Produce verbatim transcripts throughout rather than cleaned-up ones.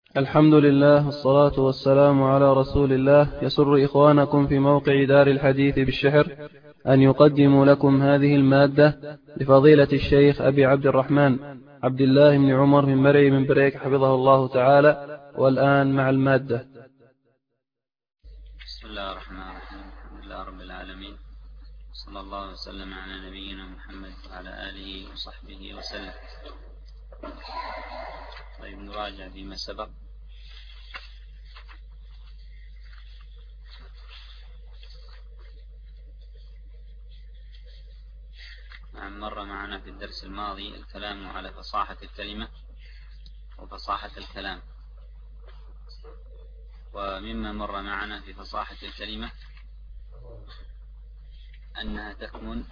الحمد لله والصلاة والسلام على رسول الله. يسر إخوانكم في موقع دار الحديث بالشحر أن يقدموا لكم هذه المادة لفضيلة الشيخ أبي عبد الرحمن عبد الله بن عمر من مرعي من بريك حفظه الله تعالى. والآن مع المادة. بسم الله الرحمن الرحيم. الحمد لله رب العالمين، صلى الله وسلم على نبينا محمد وعلى آله وصحبه وسلم. طيب، نراجع فيما سبق. نعم، مر معنا في الدرس الماضي الكلام على فصاحة الكلمة وفصاحة الكلام، ومما مر معنا في فصاحة الكلمة أنها تكمن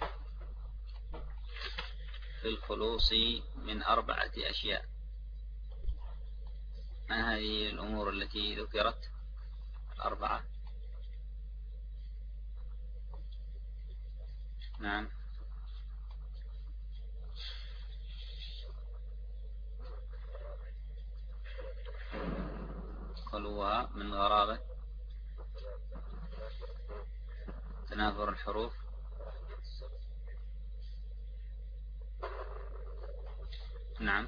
في الخلوص من أربعة أشياء. ما هذه الأمور التي ذكرت؟ أربعة. نعم، خلوها من غرابة، تنافر الحروف، نعم،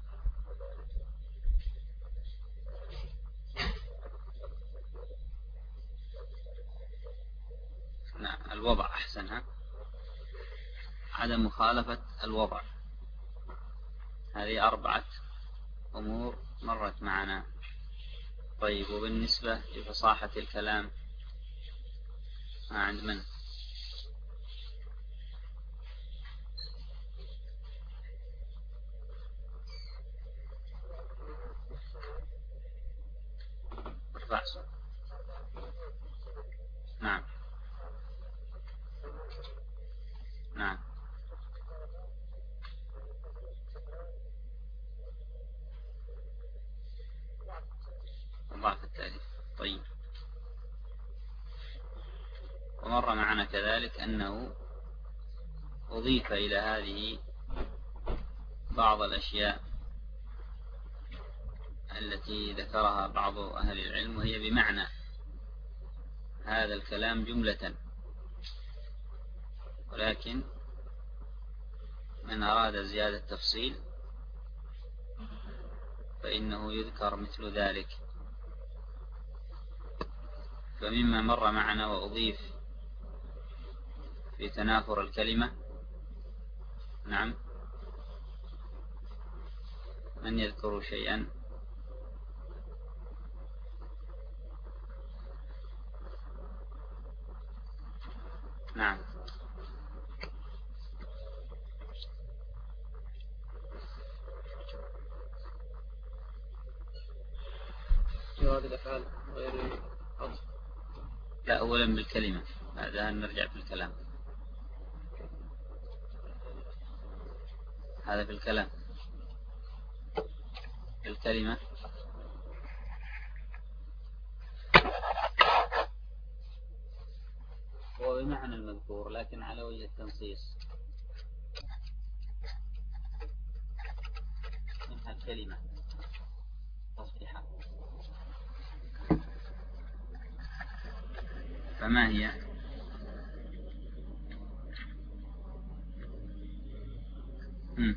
نعم، الوضع أحسنها، عدم مخالفة الوضع. هذه أربعة أمور مرت معنا. طيب، وبالنسبة لفصاحة الكلام ما عند من؟ ارفع صوت. نعم، نعم، ضعف التأليف. طيب، ومر معنا كذلك أنه أضيف إلى هذه بعض الأشياء التي ذكرها بعض أهل العلم، وهي بمعنى هذا الكلام جملة، ولكن من أراد زيادة تفصيل فإنه يذكر مثل ذلك. فمما مر معنا وأضيف في تنافر الكلمة، نعم، من يذكر شيئا؟ نعم، جواب الأفعال غير عطف. لا، أولا بالكلمة، بعدها نرجع في الكلام. هذا في الكلام، الكلمة هو بمعنى المذكور لكن على وجه التنصيص، منها الكلمة تصحيحا. فما هي؟ مم.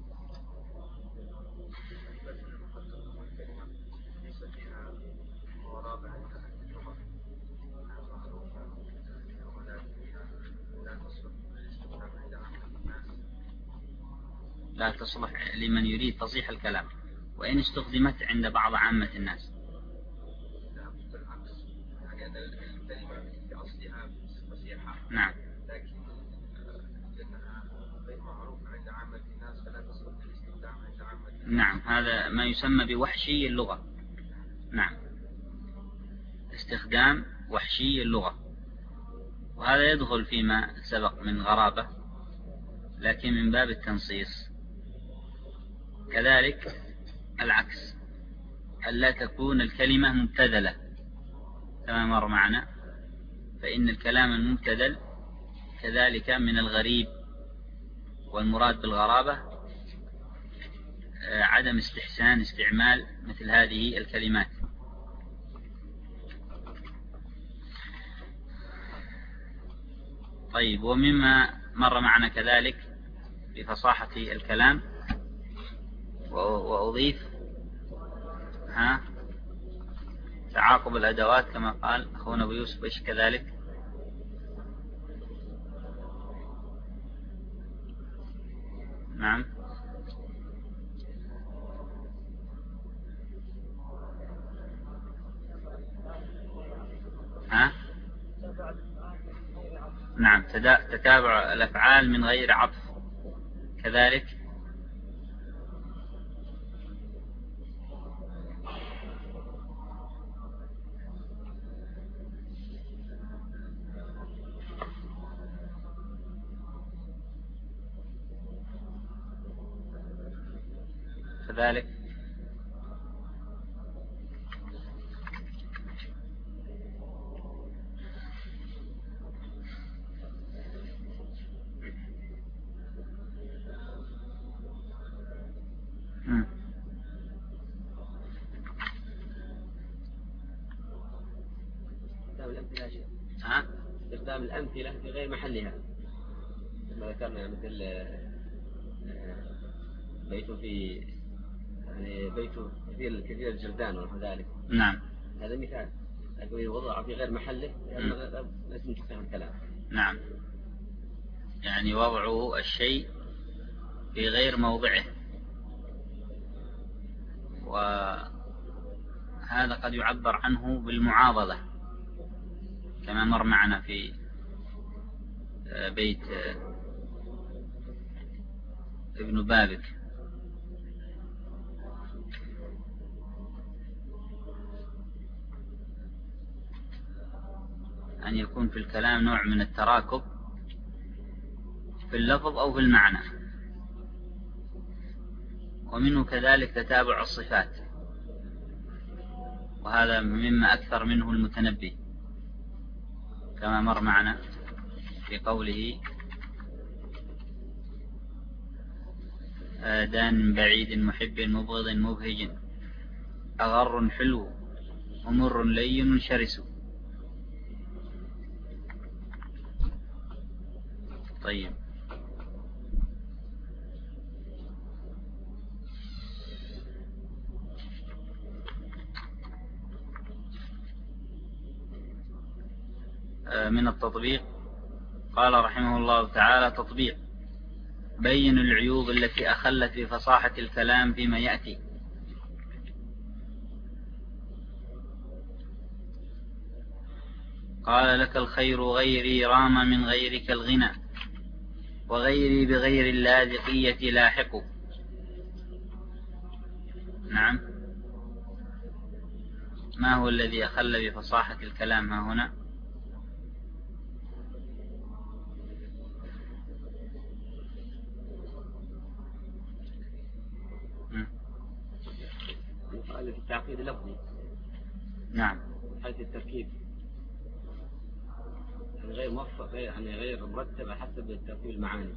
لا تصلح لمن يريد تصحيح الكلام، وإن استخدمت عند بعض عامة الناس. نعم، نعم، هذا ما يسمى بوحشي اللغة. نعم، استخدام وحشي اللغة، وهذا يدخل فيما سبق من غرابة لكن من باب التنصيص. كذلك العكس، ألا تكون الكلمة مبتذلة كما مر معنا، فإن الكلام المبتذل كذلك من الغريب، والمراد بالغرابة عدم استحسان استعمال مثل هذه الكلمات. طيب، ومما مر معنا كذلك بفصاحة الكلام وأضيف ها تعاقب الأدوات كما قال أخونا أبو يوسف، إيش كذلك؟ نعم. ها؟ نعم، تتابع الأفعال من غير عطف كذلك. كذلك ها؟ استخدام الأمثلة في غير محلها كما ذكرنا، مثل بيته في يعني بيته كثير كثير الجلدان ونحو ذلك. نعم، هذا مثال. أقول وضع في غير محله لازم تستخدم الكلام. نعم، يعني وضعه الشيء في غير موضعه، وهذا قد يعبر عنه بالمعاضدة كما مر معنا في بيت ابن بابك. أن يكون في الكلام نوع من التراكب في اللفظ أو في المعنى. ومنه كذلك تتابع الصفات، وهذا مما أكثر منه المتنبي كما مر معنا في قوله دان بعيد محب مبغض مبهج أغر حلو ومر لين شرس. طيب، من التطبيق قال رحمه الله تعالى: تطبيق: بين العيوب التي أخلت بفصاحة الكلام فيما يأتي. قال: لك الخير غيري رام من غيرك الغنى، وغيري بغير اللاذقية لاحق. نعم، ما هو الذي أخل بفصاحة الكلام ها هنا؟ قال في التعقيد اللفظي. نعم، حيث التركيب يعني غير موفق، يعني غير مرتب حسب ترتيب المعاني.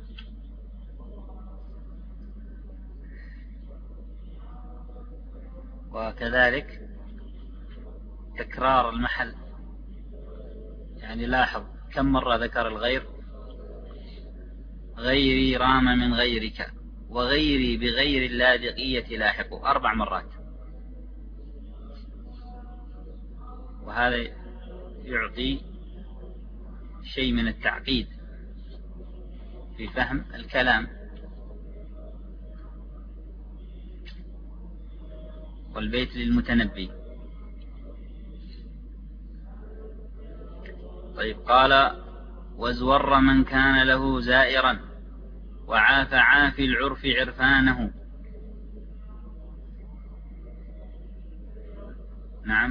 وكذلك تكرار المحل، يعني لاحظ كم مرة ذكر الغير: غيري رام من غيرك، وغيري بغير اللاذقية لاحق، أربع مرات. وهذا يعطي شيء من التعقيد في فهم الكلام. والبيت للمتنبي. طيب، قال: وزور من كان له زائرا، وعاف عافي العرف عرفانه. نعم،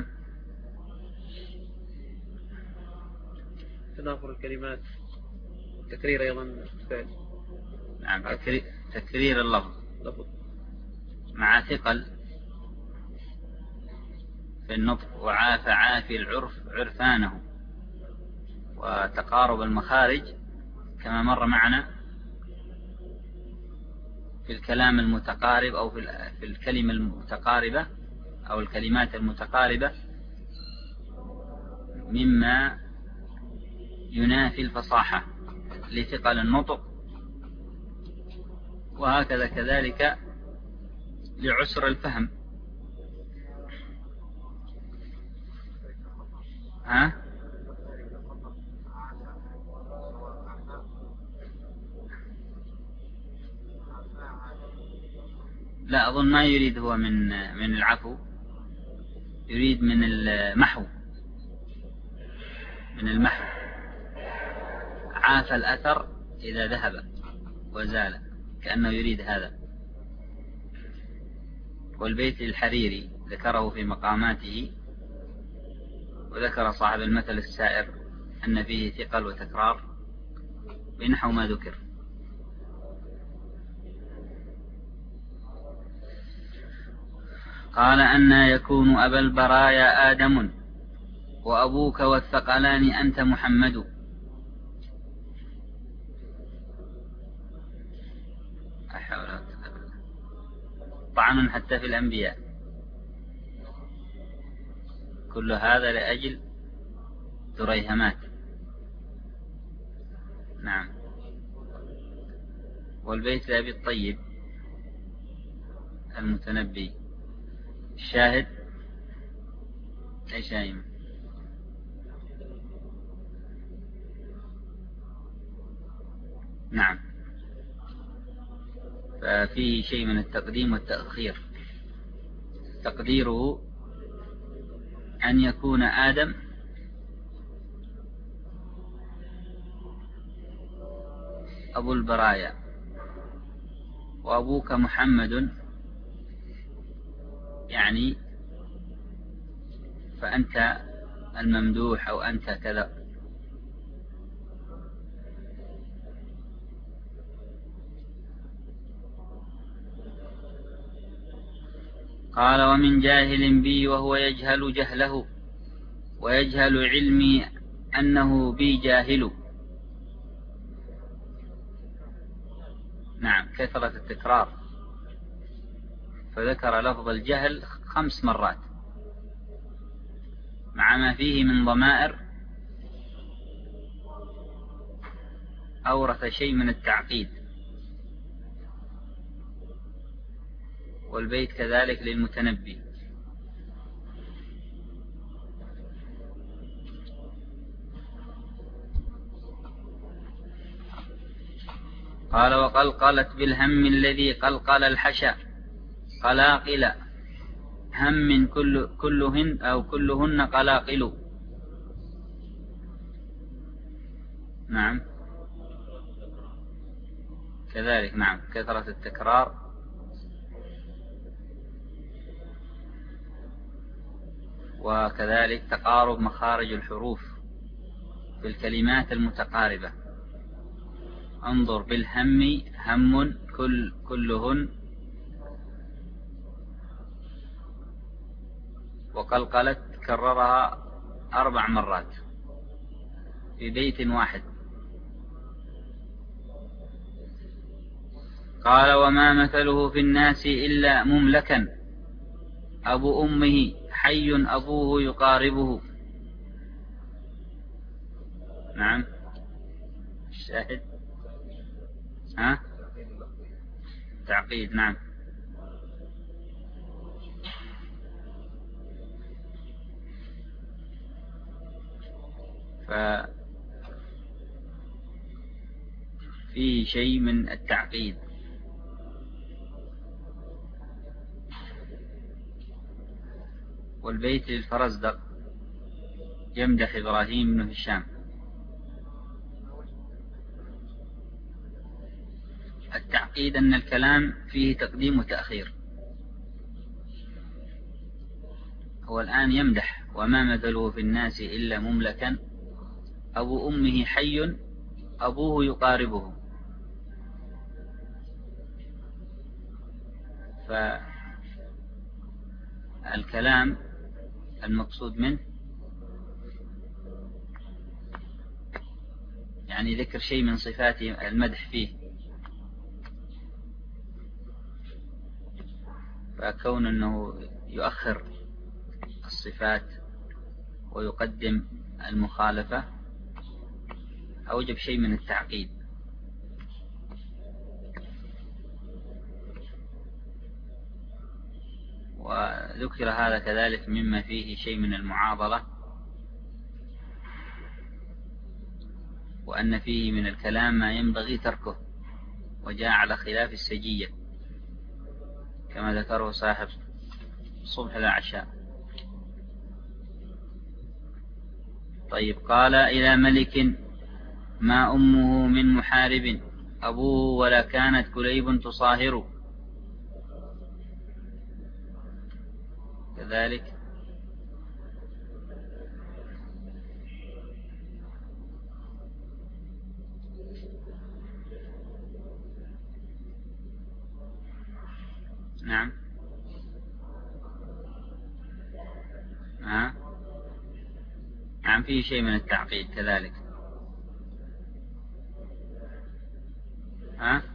تنافر الكلمات، تكرير أيضا فعل. نعم، تكرير, تكرير اللفظ لفظ مع ثقل في النطق. وعاف عافي العرف عرفانه، وتقارب المخارج كما مر معنا في الكلام المتقارب أو في الكلمة المتقاربة أو الكلمات المتقاربة مما ينافي الفصاحة لثقل النطق، وهكذا كذلك لعسر الفهم. ها؟ لا أظن ما يريد هو من من العفو، يريد من المحو، من المحو. عاف الأثر إذا ذهب وزال، كأنه يريد هذا. والبيت الحريري ذكره في مقاماته، وذكر صاحب المثل السائر أن فيه ثقل وتكرار بنحو ما ذكر. قال أن يكون أبا البرايا آدم وأبوك والثقلان أنت محمد. طعن حتى في الأنبياء. كل هذا لأجل تريهمات. نعم. والبيت لأبي الطيب المتنبي. الشاهد ايش هايم؟ نعم. ففيه شيء من التقديم والتأخير. تقديره أن يكون آدم أبو البرايا وأبوك محمد، يعني فأنت الممدوح أو أنت كذا. قال ومن جاهل بي وهو يجهل جهله ويجهل علمي أنه بي جاهل. نعم، كثرة التكرار، فذكر لفظ الجهل خمس مرات مع ما فيه من ضمائر أورث شيء من التعقيد. والبيت كذلك للمتنبي. قال وقلقلت بالهم الذي قلقل الحشا قلاقل هم كل كلهن أو كلهن قلاقل. نعم كذلك. نعم، كثرة التكرار وكذلك تقارب مخارج الحروف في الكلمات المتقاربة. انظر بالهم هم كل كلهن، وقلقلت كررها أربع مرات في بيت واحد. قال وما مثله في الناس إلا مملكا أبو أمه حي أبوه يقاربه. نعم. الشاهد ها تعقيد. نعم. ففي شيء من التعقيد. والبيت للفرزدق يمدح إبراهيم بن هشام. التعقيد أن الكلام فيه تقديم وتأخير. هو الآن يمدح وما مثله في الناس إلا مملكا أبو أمه حي أبوه يقاربه. فالكلام المقصود منه يعني ذكر شيء من صفات المدح فيه. فكون أنه يؤخر الصفات ويقدم المخالفة أوجب شيء من التعقيد. وذكر هذا كذلك مما فيه شيء من المعاضلة، وأن فيه من الكلام ما ينبغي تركه، وجاء على خلاف السجية كما ذكره صاحب صبح الأعشاء. طيب، قال إلى ملك ما أمه من محارب أبوه ولا كانت كليب تصاهر، كذلك. نعم. ها؟ نعم، فيه شيء من التعقيد كذلك. ها؟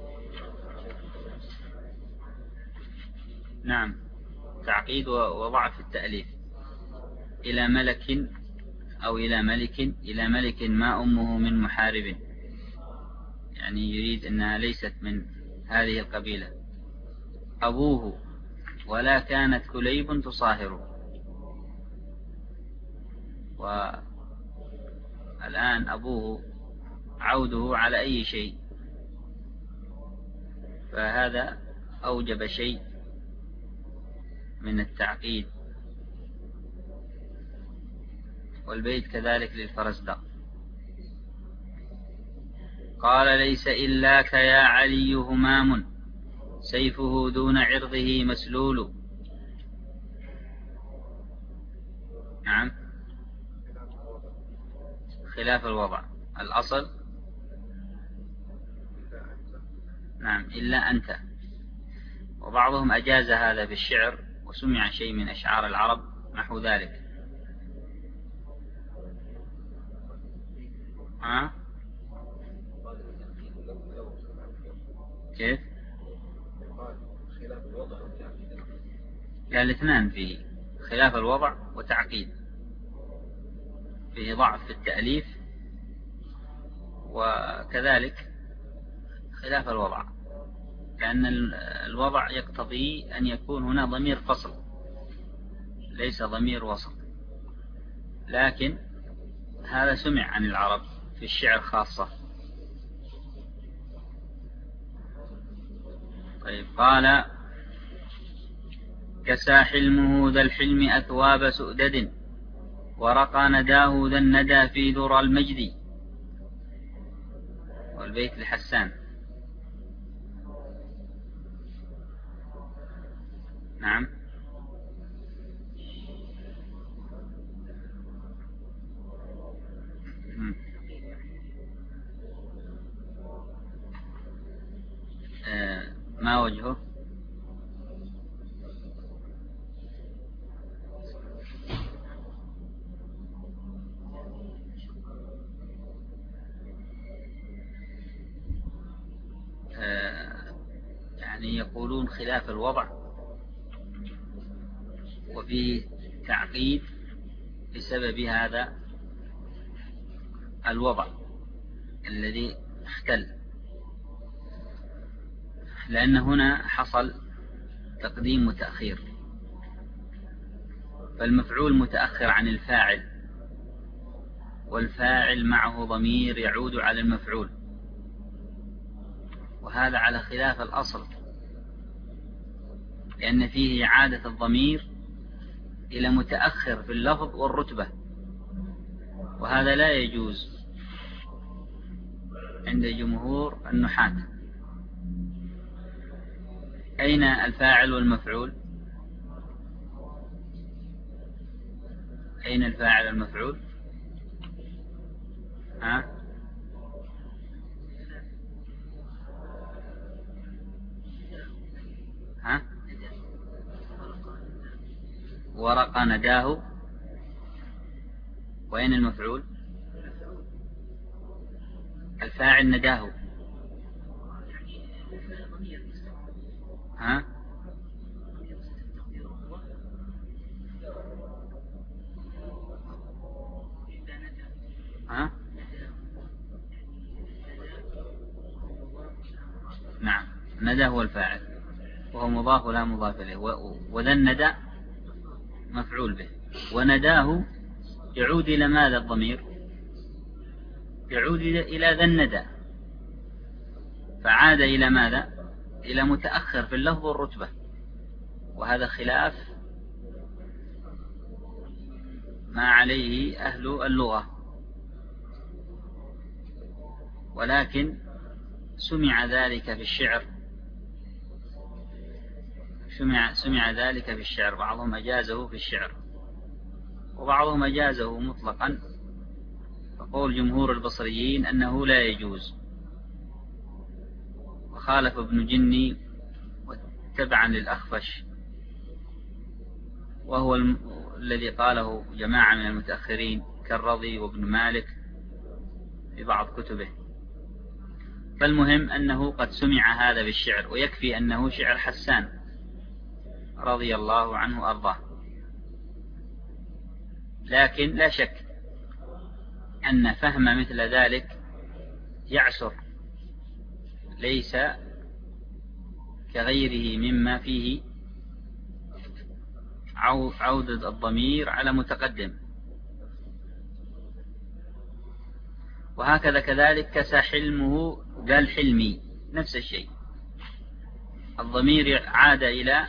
نعم، تعقيد وضعف التأليف. إلى ملك أو إلى ملك إلى ملك ما أمه من محارب، يعني يريد أنها ليست من هذه القبيلة. أبوه ولا كانت كليب تصاهر، والآن أبوه عوده على أي شيء، فهذا أوجب شيء من التعقيد. والبيت كذلك للفرزدق. قال ليس إلاك يا علي همام سيفه دون عرضه مسلول. نعم، خلاف الوضع الأصل. نعم، إلا أنت. وبعضهم أجاز هذا بالشعر، وسمع شيء من أشعار العرب نحو ذلك. ها؟ كيف؟ لا، الاثنان فيه خلاف الوضع وتعقيد، فيه ضعف في التأليف وكذلك خلاف الوضع، لأن الوضع يقتضي أن يكون هنا ضمير فصل ليس ضمير وصل، لكن هذا سمع عن العرب في الشعر خاصة. طيب، قال كسى حلمه ذا الحلم أثواب سؤدد ورقى نداه ذا الندى في ذرى المجد. والبيت لحسان. نعم. آه ما وجهه؟ آه يعني يقولون خلاف الوضع، وفيه تعقيد بسبب هذا الوضع الذي اختل، لأن هنا حصل تقديم وتأخير، فالمفعول متأخر عن الفاعل، والفاعل معه ضمير يعود على المفعول، وهذا على خلاف الأصل، لأن فيه إعادة الضمير إلى متأخر في اللفظ والرتبة، وهذا لا يجوز عند جمهور النحاة. أين الفاعل والمفعول؟ أين الفاعل والمفعول؟ ها؟ ها؟ ورقى نداه. وأين المفعول؟ الفاعل نداه. ها؟ ندى هو الفاعل وهو مضاف لا مضاف إليه، وذا الندى مفعول به. ونداه يعود إلى ماذا الضمير؟ يعود إلى ذا الندى، فعاد إلى ماذا؟ إلى متأخر في اللفظ والرتبة، وهذا خلاف ما عليه أهل اللغة. ولكن سمع ذلك في الشعر، سمع, سمع ذلك في الشعر، بعضهم أجازه في الشعر وبعضهم أجازه مطلقا، فقول جمهور البصريين أنه لا يجوز. وخالف ابن جني تبعا للأخفش، وهو الم... الذي قاله جماعة من المتأخرين كالرضي وابن مالك في بعض كتبه. فالمهم أنه قد سمع هذا بالشعر، ويكفي أنه شعر حسان رضي الله عنه وأرضاه. لكن لا شك أن فهم مثل ذلك يعسر، ليس كغيره مما فيه عودة الضمير على متقدم. وهكذا كذلك كسى حلمه قال حلمي، نفس الشيء، الضمير عاد إلى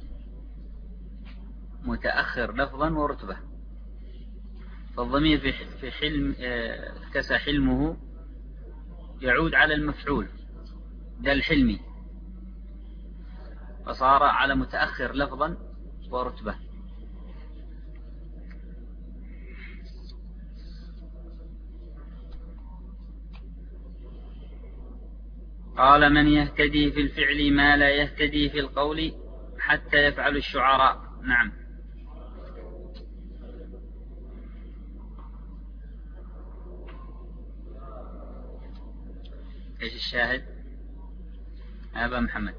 متأخر لفظا ورتبة. فالضمير في حلم كسى حلمه يعود على المفعول قال حلمي، فصار على متأخر لفظا ورتبة. قال من يهتدي في الفعل ما لا يهتدي في القول حتى يفعل الشعراء. نعم. ايش الشاهد؟ أبا محمد.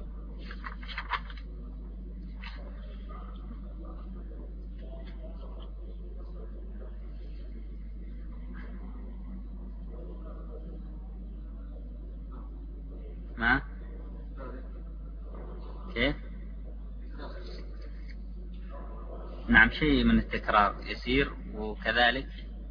ما كيف؟ نعم، شيء من التكرار يسير. وكذلك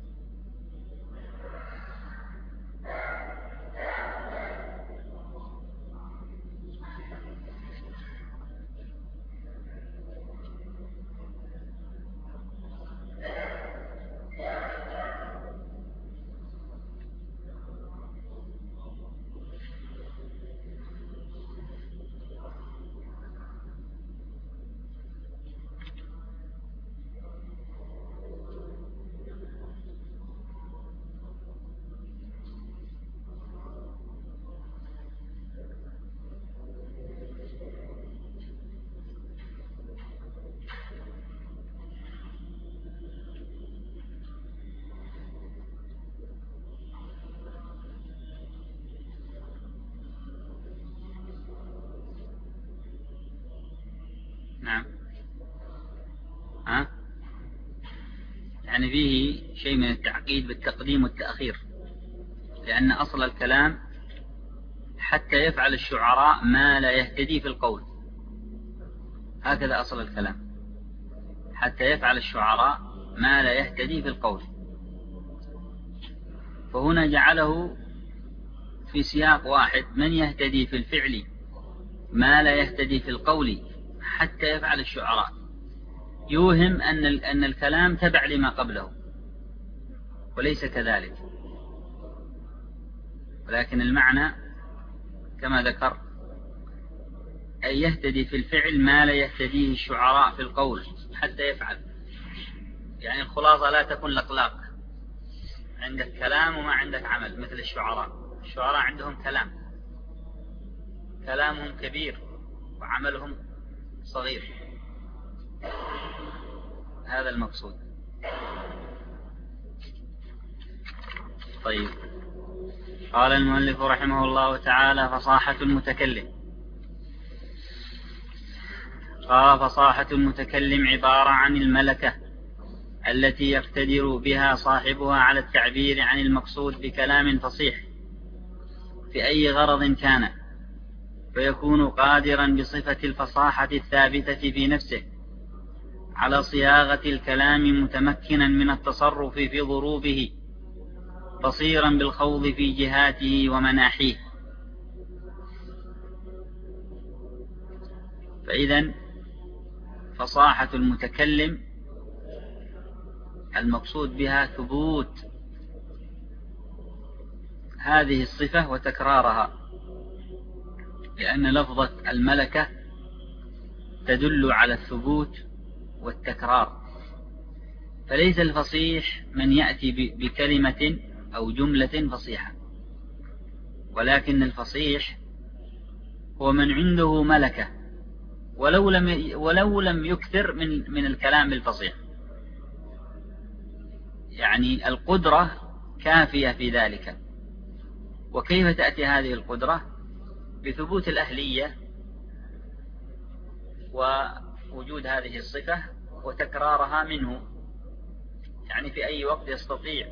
نعم. ها؟ يعني فيه شيء من التعقيد بالتقديم والتأخير، لأن أصل الكلام حتى يفعل الشعراء ما لا يهتدي في القول، هكذا أصل الكلام، حتى يفعل الشعراء ما لا يهتدي في القول. فهنا جعله في سياق واحد، من يهتدي في الفعل ما لا يهتدي في القول حتى يفعل الشعراء، يوهم أن أن الكلام تبع لما قبله، وليس كذلك. ولكن المعنى كما ذكر أن يهتدي في الفعل ما لا يهتديه الشعراء في القول حتى يفعل. يعني الخلاصة لا تكون لقلاق، عندك كلام وما عندك عمل مثل الشعراء. الشعراء عندهم كلام، كلامهم كبير وعملهم صغير، هذا المقصود. طيب، قال المؤلف رحمه الله تعالى: فصاحة المتكلم. قال: فصاحة المتكلم عبارة عن الملكة التي يقتدر بها صاحبها على التعبير عن المقصود بكلام فصيح في أي غرض كان، فيكون قادرا بصفة الفصاحة الثابتة في نفسه على صياغة الكلام متمكنا من التصرف في ضروبه بصيرا بالخوض في جهاته ومناحيه. فإذا فصاحة المتكلم المقصود بها ثبوت هذه الصفة وتكرارها، لأن لفظة الملكة تدل على الثبوت والتكرار. فليس الفصيح من يأتي بكلمة أو جملة فصيحة، ولكن الفصيح هو من عنده ملكة ولو لم ولو لم يكثر من من الكلام الفصيح، يعني القدرة كافية في ذلك. وكيف تأتي هذه القدرة؟ بثبوت الأهلية ووجود هذه الصفة وتكرارها منه، يعني في أي وقت يستطيع.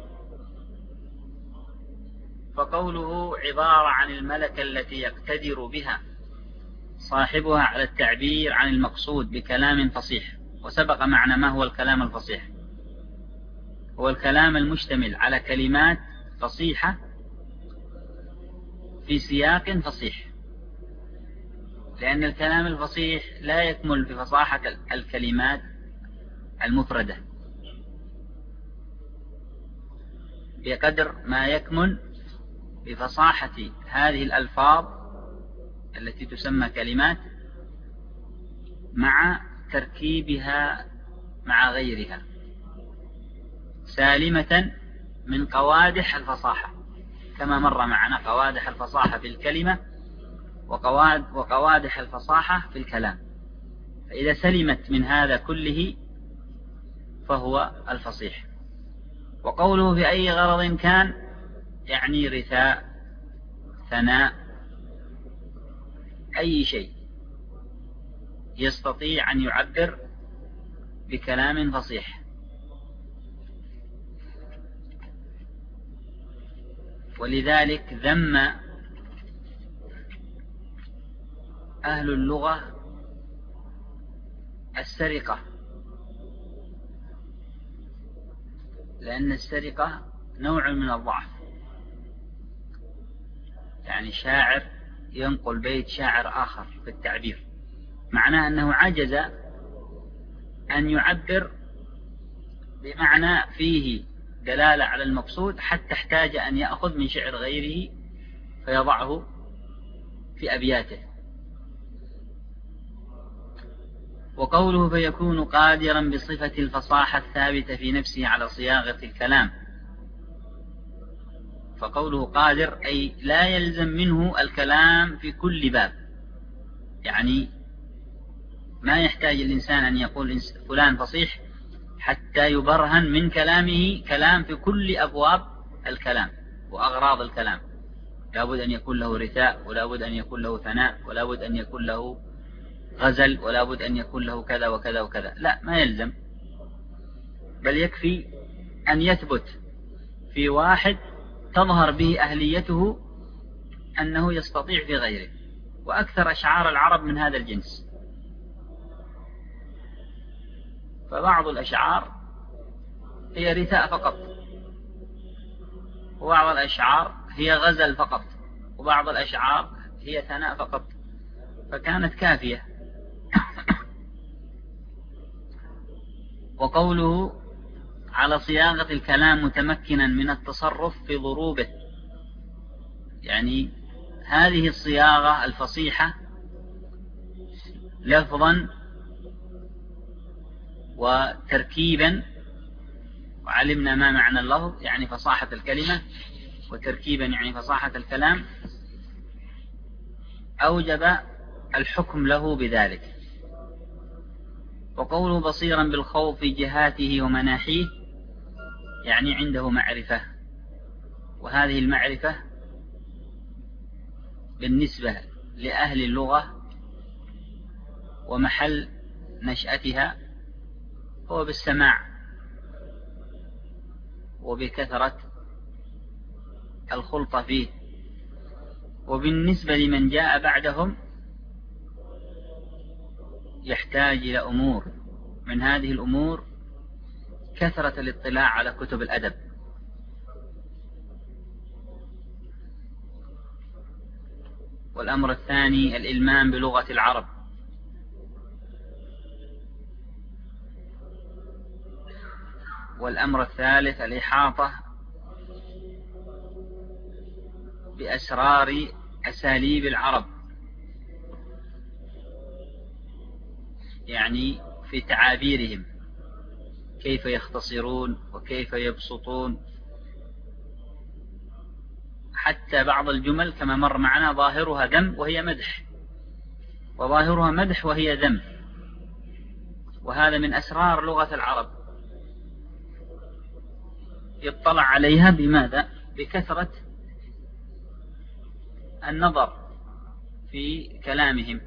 فقوله عبارة عن الملكة التي يقتدر بها صاحبها على التعبير عن المقصود بكلام فصيح. وسبق معنى ما هو الكلام الفصيح، هو الكلام المشتمل على كلمات فصيحة في سياق فصيح، لأن الكلام الفصيح لا يكمل بفصاحة الكلمات المفردة بقدر ما يكمن بفصاحة هذه الألفاظ التي تسمى كلمات مع تركيبها مع غيرها سالمة من قوادح الفصاحة، كما مر معنا قوادح الفصاحة في الكلمة وقواد وقوادح الفصاحة في الكلام. فإذا سلمت من هذا كله فهو الفصيح. وقوله في أي غرض كان يعني رثاء، ثناء، أي شيء يستطيع أن يعبر بكلام فصيح. ولذلك ذم أهل اللغة السرقة، لأن السرقة نوع من الضعف، يعني شاعر ينقل بيت شاعر آخر في التعبير، معناه أنه عجز أن يعبر بمعنى فيه دلالة على المقصود، حتى احتاج أن يأخذ من شعر غيره فيضعه في أبياته. وقوله فيكون قادرا بصفة الفصاحة الثابتة في نفسه على صياغة الكلام، فقوله قادر أي لا يلزم منه الكلام في كل باب، يعني ما يحتاج الإنسان أن يقول فلان فصيح حتى يبرهن من كلامه كلام في كل أبواب الكلام وأغراض الكلام. لا بد أن يكون له رثاء، ولا بد أن يكون له ثناء، ولا بد أن يكون له غزل، ولا بد أن يكون له كذا وكذا وكذا. لا، ما يلزم، بل يكفي أن يثبت في واحد تظهر به أهليته أنه يستطيع في غيره. وأكثر أشعار العرب من هذا الجنس، فبعض الأشعار هي رثاء فقط، وبعض الأشعار هي غزل فقط، وبعض الأشعار هي ثناء فقط، فكانت كافية. وقوله على صياغة الكلام متمكنا من التصرف في ضروبه، يعني هذه الصياغة الفصيحة لفظا وتركيبا، وعلمنا ما معنى اللفظ يعني فصاحة الكلمة، وتركيبا يعني فصاحة الكلام، أوجب الحكم له بذلك. وقوله بصيرا بالخوف في جهاته ومناحيه، يعني عنده معرفة، وهذه المعرفة بالنسبة لأهل اللغة ومحل نشأتها هو بالسماع وبكثرة الخلطة فيه. وبالنسبة لمن جاء بعدهم يحتاج إلى أمور، من هذه الأمور كثرة الاطلاع على كتب الأدب، والأمر الثاني الإلمام بلغة العرب، والأمر الثالث الإحاطة بأسرار أساليب العرب، يعني في تعابيرهم كيف يختصرون وكيف يبسطون، حتى بعض الجمل كما مر معنا ظاهرها ذم وهي مدح، وظاهرها مدح وهي ذم، وهذا من أسرار لغة العرب يطلع عليها بماذا؟ بكثرة النظر في كلامهم.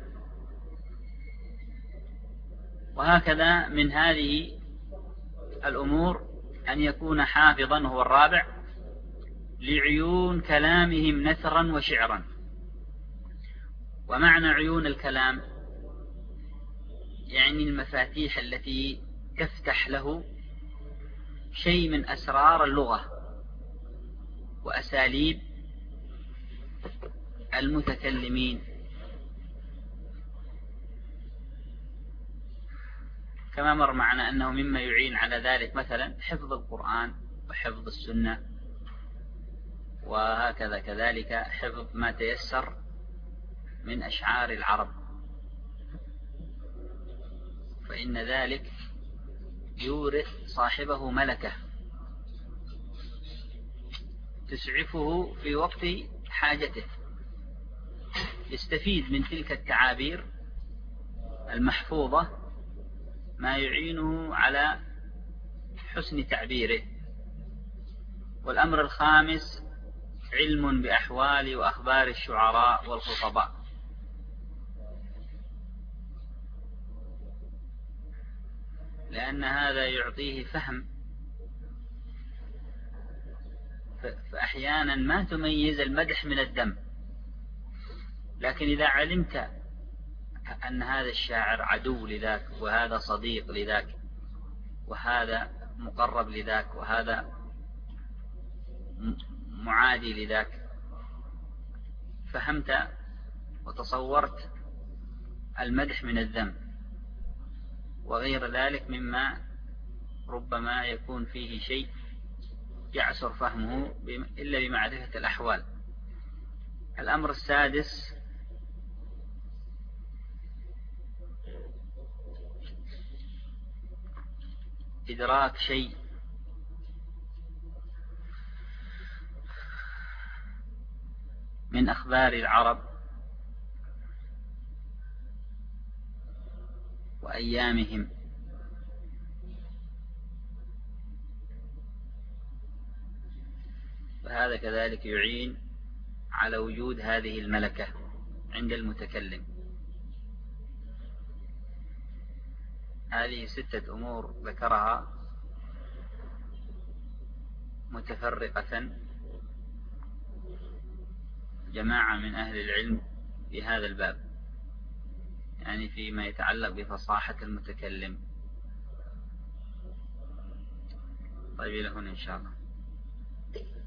وهكذا من هذه الأمور أن يكون حافظا، هو الرابع، لعيون كلامهم نثرا وشعرا. ومعنى عيون الكلام يعني المفاتيح التي تفتح له شيء من أسرار اللغة وأساليب المتكلمين، كما مر معنا أنه مما يعين على ذلك مثلا حفظ القرآن وحفظ السنة، وهكذا كذلك حفظ ما تيسر من أشعار العرب، فإن ذلك يورث صاحبه ملكة تسعفه في وقت حاجته، يستفيد من تلك التعابير المحفوظة ما يعينه على حسن تعبيره. والأمر الخامس علم بأحوال وأخبار الشعراء والخطباء، لأن هذا يعطيه فهم، فأحيانا ما تميز المدح من الذم، لكن إذا علمت أن هذا الشاعر عدو لذاك، وهذا صديق لذاك، وهذا مقرب لذاك، وهذا معادي لذاك، فهمت وتصورت المدح من الذم وغير ذلك مما ربما يكون فيه شيء يعسر فهمه إلا بمعرفة الأحوال. الأمر السادس إدراك شيء من أخبار العرب وأيامهم، فهذا كذلك يعين على وجود هذه الملكة عند المتكلم. هذه ستة أمور ذكرها متفرقة جماعة من أهل العلم في هذا الباب، يعني فيما يتعلق بفصاحة المتكلم. طيب إلى هنا إن شاء الله.